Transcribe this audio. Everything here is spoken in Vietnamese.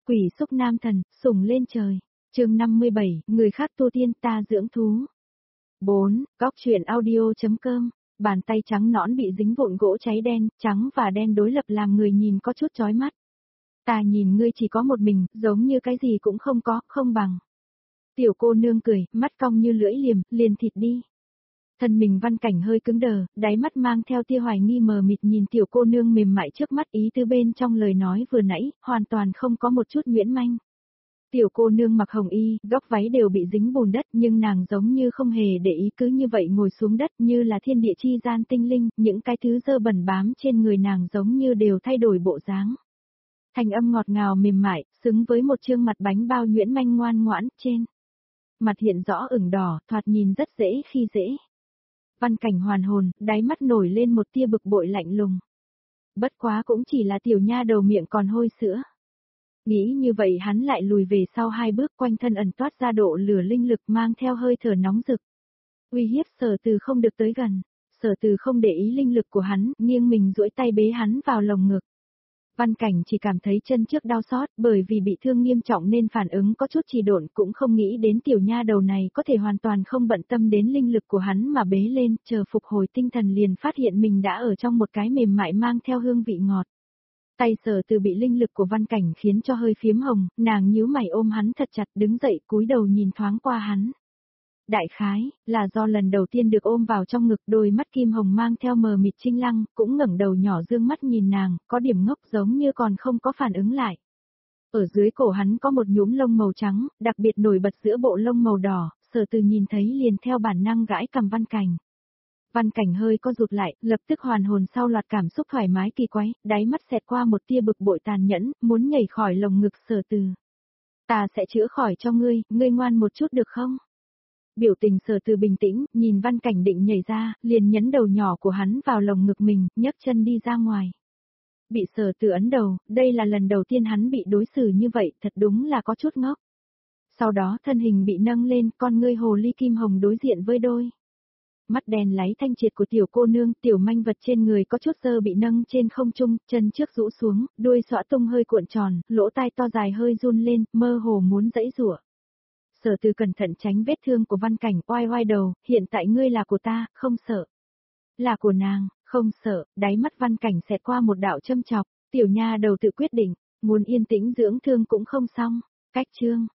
Quỷ xúc nam thần, sủng lên trời. Chương 57, người khác tu tiên ta dưỡng thú. 4. Góc truyện audio.com. Bàn tay trắng nõn bị dính vụn gỗ cháy đen, trắng và đen đối lập làm người nhìn có chút chói mắt. Ta nhìn ngươi chỉ có một mình, giống như cái gì cũng không có, không bằng. Tiểu cô nương cười, mắt cong như lưỡi liềm, liền thịt đi. Thân mình Văn Cảnh hơi cứng đờ, đáy mắt mang theo tia hoài nghi mờ mịt nhìn tiểu cô nương mềm mại trước mắt, ý tứ bên trong lời nói vừa nãy, hoàn toàn không có một chút nhuyễn manh. Tiểu cô nương mặc hồng y, góc váy đều bị dính bùn đất nhưng nàng giống như không hề để ý, cứ như vậy ngồi xuống đất như là thiên địa chi gian tinh linh, những cái thứ dơ bẩn bám trên người nàng giống như đều thay đổi bộ dáng. Thanh âm ngọt ngào mềm mại, xứng với một trương mặt bánh bao nhuyễn manh ngoan ngoãn, trên mặt hiện rõ ửng đỏ, thoạt nhìn rất dễ khi dễ. Văn Cảnh hoàn hồn, đáy mắt nổi lên một tia bực bội lạnh lùng. Bất quá cũng chỉ là tiểu nha đầu miệng còn hôi sữa. Nghĩ như vậy hắn lại lùi về sau 2 bước, quanh thân ẩn toát ra độ lửa linh lực mang theo hơi thở nóng rực. Uy hiếp Sở Từ không được tới gần. Sở Từ không để ý linh lực của hắn, nghiêng mình duỗi tay bế hắn vào lồng ngực. Văn Cảnh chỉ cảm thấy chân trước đau xót, bởi vì bị thương nghiêm trọng nên phản ứng có chút trì độn, cũng không nghĩ đến tiểu nha đầu này có thể hoàn toàn không bận tâm đến linh lực của hắn mà bế lên, chờ phục hồi tinh thần liền phát hiện mình đã ở trong một cái mềm mại mang theo hương vị ngọt. Tay Sở Từ bị linh lực của Văn Cảnh khiến cho hơi phiếm hồng, nàng nhíu mày ôm hắn thật chặt, đứng dậy cúi đầu nhìn thoáng qua hắn. Đại khái, là do lần đầu tiên được ôm vào trong ngực, đôi mắt kim hồng mang theo mờ mịt trinh lăng, cũng ngẩng đầu nhỏ dương mắt nhìn nàng, có điểm ngốc giống như còn không có phản ứng lại. Ở dưới cổ hắn có một nhúm lông màu trắng, đặc biệt nổi bật giữa bộ lông màu đỏ, Sở Từ nhìn thấy liền theo bản năng gãi cằm Văn Cảnh. Văn Cảnh hơi co rụt lại, lập tức hoàn hồn sau loạt cảm xúc thoải mái kỳ quái, đáy mắt xẹt qua một tia bực bội tàn nhẫn, muốn nhảy khỏi lồng ngực Sở Từ. Ta sẽ chữa khỏi cho ngươi, ngươi ngoan một chút được không? Biểu tình Sở Từ bình tĩnh, nhìn Văn Cảnh định nhảy ra, liền nhấn đầu nhỏ của hắn vào lồng ngực mình, nhấc chân đi ra ngoài. Bị Sở Từ ấn đầu, đây là lần đầu tiên hắn bị đối xử như vậy, thật đúng là có chút ngốc. Sau đó thân hình bị nâng lên, con ngươi hồ ly kim hồng đối diện với đôi mắt đen láy thanh triệt của tiểu cô nương, tiểu manh vật trên người có chút dơ bị nâng trên không trung, chân trước rũ xuống, đuôi xõa tung hơi cuộn tròn, lỗ tai to dài hơi run lên, mơ hồ muốn giãy giụa. Sở Từ cẩn thận tránh vết thương của Văn Cảnh, oai oai đầu, hiện tại ngươi là của ta, không sợ. Là của nàng, không sợ, đáy mắt Văn Cảnh xẹt qua một đạo châm chọc, tiểu nha đầu tự quyết định, muốn yên tĩnh dưỡng thương cũng không xong. Cách chương